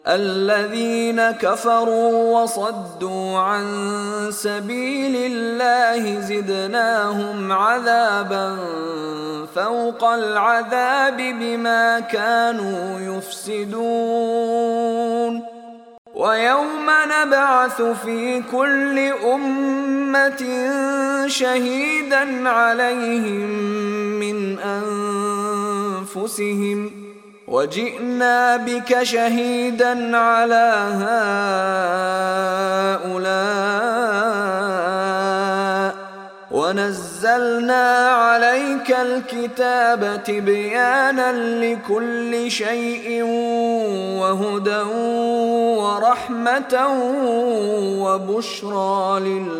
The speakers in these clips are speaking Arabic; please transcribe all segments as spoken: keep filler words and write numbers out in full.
الذين كفروا وصدوا عن سبيل الله زدناهم عذابا فوق العذاب بما كانوا يفسدون ويوم نبعث في كل أمة شهيدا عليهم من أنفسهم وجئنا بك شهيدا على هؤلاء ونزلنا عليك الكتاب تبيانا لكل شيء وهدى ورحمة وبشرى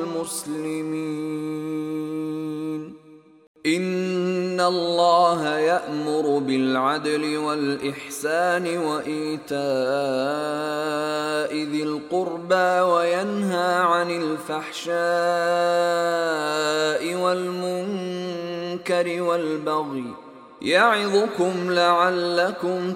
للمسلمين. إن الله يأمر بالعدل والإحسان وإيتاء ذي القربى وينهى عن الفحشاء والمنكر والبغي يعظكم لعلكم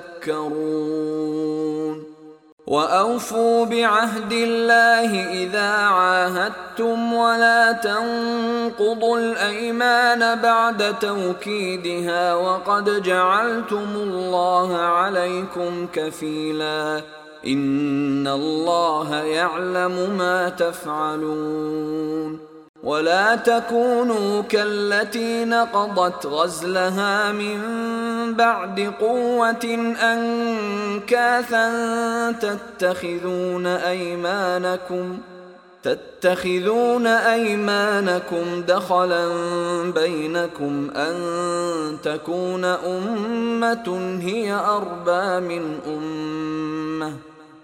تذكرون. وأوفوا بعهد الله إذا عاهدتم ولا تنقضوا الأيمان بعد توكيدها وقد جعلتم الله عليكم كفيلا إن الله يعلم ما تفعلون. ولا تكونوا كالتي نقضت غزلها من بعد قوة أنكاثا تتخذون أيمانكم تتخذون أيمانكم دخلا بينكم أن تكون أمة هي أربى من أمة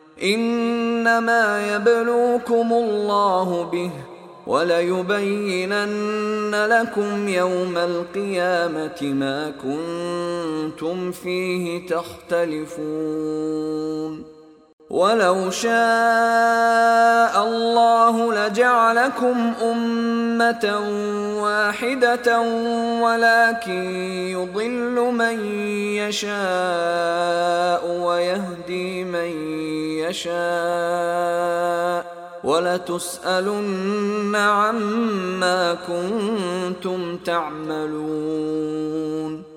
إنما يبلوكم الله به وليبينن لكم يوم القيامة ما كنتم فيه تختلفون. ولو شاء الله لجعلكم أمة واحدة ولكن يضل من يشاء ويهدي من يشاء ولتسألن عما كنتم تعملون.